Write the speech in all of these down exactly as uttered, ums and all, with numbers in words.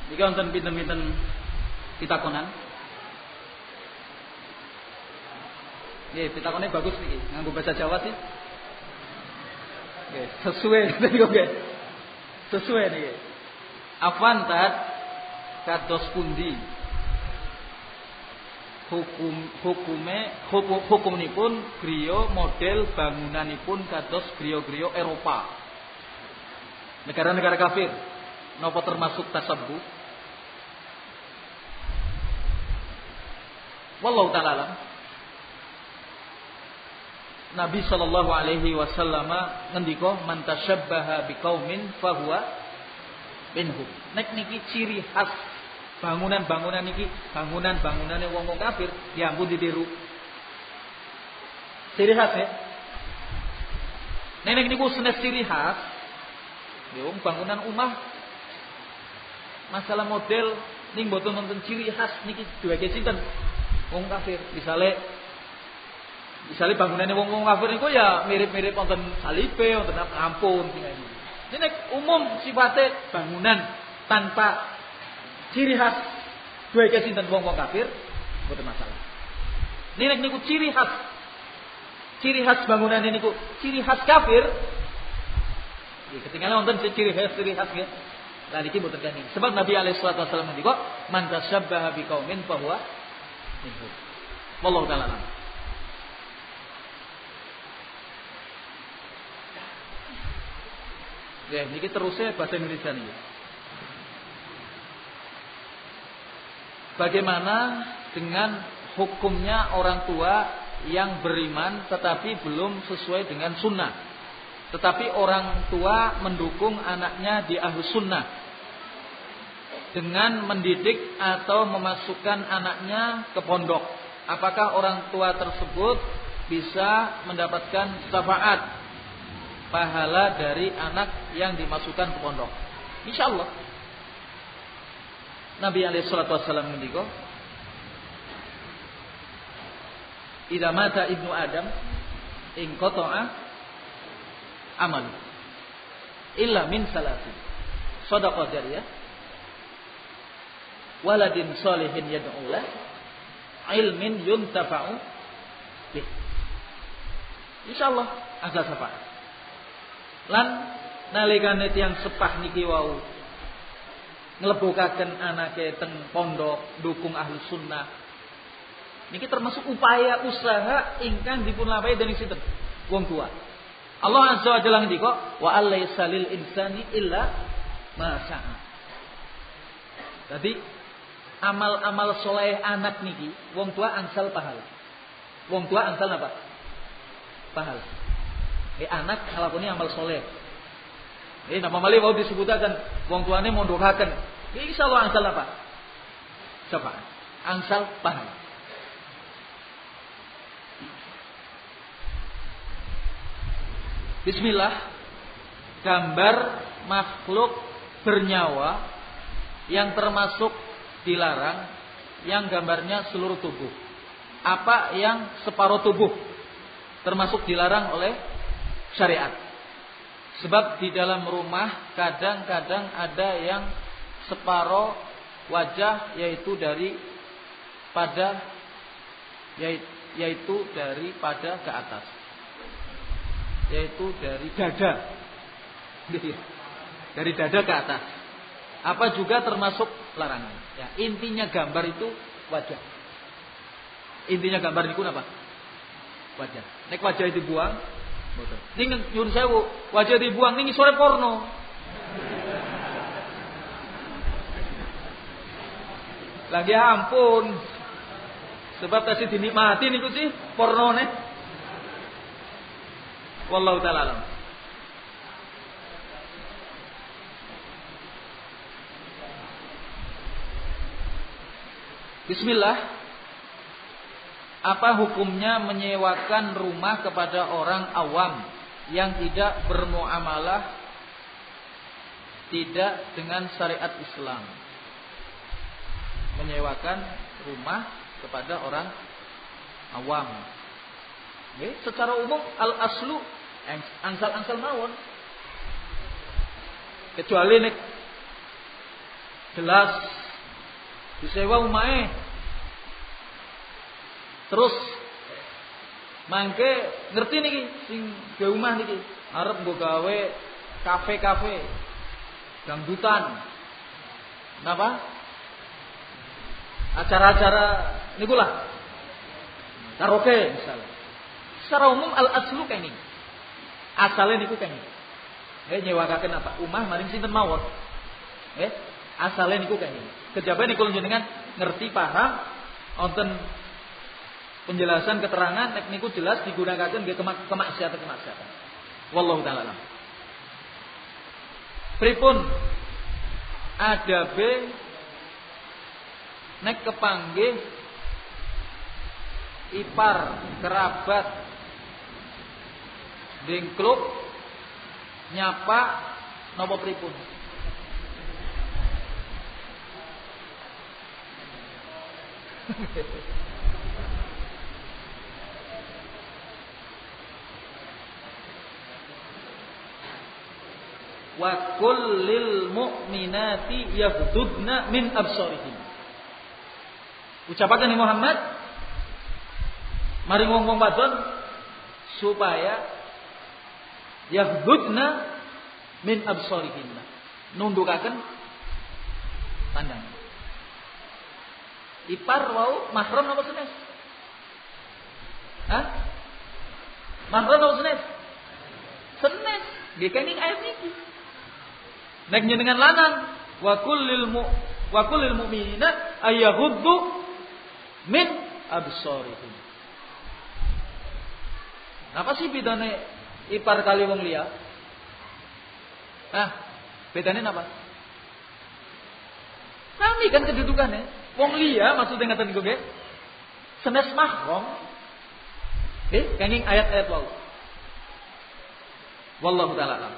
Iki wonten pinten-pinten pitakonan. Nggih, pitakone bagus niki. Nganggo bahasa Jawa sih. Nggih, sesuai niku nggih. Sesuai niki. Afwan tat kados pundi? Hukum hukume hukum hukumipun griya model bangunanipun kados griya-griya Eropa. Negara-negara kafir napa termasuk tasabbuh? Wallahu ta'ala alam. Nabi sallallahu alaihi wasallam ngendika man tasyabbaha biqaumin fahuwa minhum. Nek niki ciri khas bangunan-bangunan niki, bangunan-bangunane wong-wong kafir, ya ampun ditiru. Ciri khas ya. Nek niku senes ciri khas, yo bangunan omah masalah model ning mboten wonten ciri khas niki duweke sinten? Wong kafir. Misale Misalnya bangunannya wong-wong kafir niku ya mirip-mirip wonten salibe, wonten ampun tinggal ini. Ini umum sifatnya bangunan tanpa ciri khas dua kesinten wong-wong kafir, boten masalah. Ini niku ciri khas. Ciri khas bangunan ini niku ciri khas kafir. Ya, ketinggalan wonten ciri khas ciri khas ya. Lah niki boten kene. Sebab Nabi alaihi salatu wasallam ngendika, "Man tasyabbaha biqaumin fa huwa minhum." Wallahu ta'ala. Ya, niki terusnya bahasa Indonesia nih. Bagaimana dengan hukumnya orang tua yang beriman tetapi belum sesuai dengan sunnah, tetapi orang tua mendukung anaknya di ahlus sunnah dengan mendidik atau memasukkan anaknya ke pondok? Apakah orang tua tersebut bisa mendapatkan syafaat pahala dari anak yang dimasukkan ke pondok? Insyaallah. Nabi alaihi salatu wasallam ngendika, "Idza mata ibnu Adam in qata'a amal illa min salatin. Shadaqah jariyah, waladin shalihin yad'u lah, ilmin yuntafa'u bih." Insyaallah ada syafaat. Lan nalikane tiyang sepah niki wau nglebokaken anake teng pondok dukung ahli sunnah, niki termasuk upaya usaha ingkang dipun lampahi dening sinten? Wong tua. Allah azza wa jalla ngendika, "Wa alaysa lil insani illa ma sa'a." Jadi amal-amal soleh anak niki wong tua angsal pahala. Wong tua angsal apa? Pahala. Eh anak nglakoni amal soleh. Eh napa malih wau disebutaken wong tuane mondokaken. Iki insyaallah angsal apa? Syafaat. Angsal pahala. Bismillah. Gambar makhluk bernyawa yang termasuk dilarang, yang gambarnya seluruh tubuh. Apa yang separuh tubuh termasuk dilarang oleh syariat. Sebab di dalam rumah kadang-kadang ada yang separuh wajah, yaitu dari pada yaitu daripada ke atas, yaitu dari dada, dari dada ke atas. Apa juga termasuk larangan. Ya, intinya gambar itu wajah. Intinya gambar itu apa? Wajah. Nek wajah itu dibuang, betul. Ning nyuwun sewu, wajah dibuang ning sore porno. Lagi ampun. Sebab tasih dinikmati niku sih pornone. Wallahu ta'ala alam. Bismillah. Apa hukumnya menyewakan rumah kepada orang awam yang tidak bermuamalah tidak dengan syariat Islam? Menyewakan rumah kepada orang awam. Oke, secara umum al-aslu angsal-angsal mawon. Kecuali nek jelas disewa umahe. Terus mangke ngerti niki sing gawe omah niki arep nggo gawe kafe-kafe, dangdutan. Napa? Acara-acara niku lah. Karaoke misalnya. Secara umum al-aslu kene. Asale niku kene. Eh nyewakaken apa? Omah maring sinten mawon. Eh asale niku kene. Kejaba niku jenengan ngerti paham wonten penjelasan keterangan nek niku jelas digunakan nggih kemaksiatan-kemaksiatan. Wallahu taala alam. Pripun adabe nek kepanggih ipar kerabat dengkluk nyapa napa pripun? Wa kullil mu'minati yaghdudna min absarihin. Ucapaken Muhammad maring wong-wong wadon supaya yaghdudna min absarihin. Nundukaken pandangan. Ipar wau mahram napa senes? Hah? Mahram napa senes? Senes. Nggih kenging ayat niki. Nek njenengan lanang wa kullil mu wa kullil mu'minat ayaghuddu min absarihim. Apa sih bedane ipar kali wong liya? Hah? Bedane napa? Sami kan kedudukannya. Wong liya maksudnya ngaten niku nggih. Senes mahram. Nggih, kenging ayat-ayat wau. Wallahu taala alam.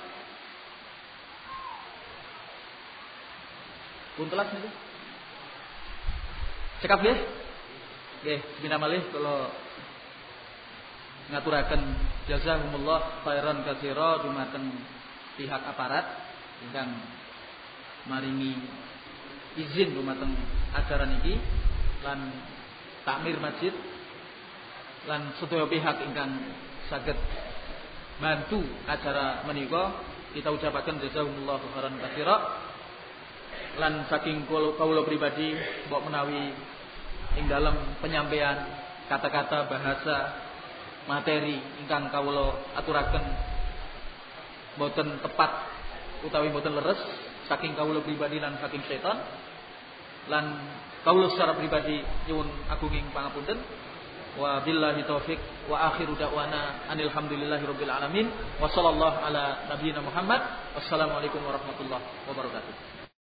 Puntelas niku. Cekap nggih. Nggih, bina malih kula ngaturaken jazakumullah khairan katsira dumateng pihak aparat ingkang maringi izin dumateng acara niki lan takmir masjid lan sedaya pihak ingkang saged bantu acara menika kita ucapaken jazakumullah khairan katsira lan saking kawula pribadi mbok menawi ing dalam penyampaian kata-kata bahasa materi ingkang kawula aturaken boten tepat utawi boten leres saking kawula pribadi lan saking setan lan kawula secara pribadi nyuwun agunging pangapunten wa billahi taufik wa akhiru da'wana anil hamdulillahirabbil alamin wa sallallahu ala nabiyyina Muhammad wassalamu alaikum warahmatullahi wabarakatuh.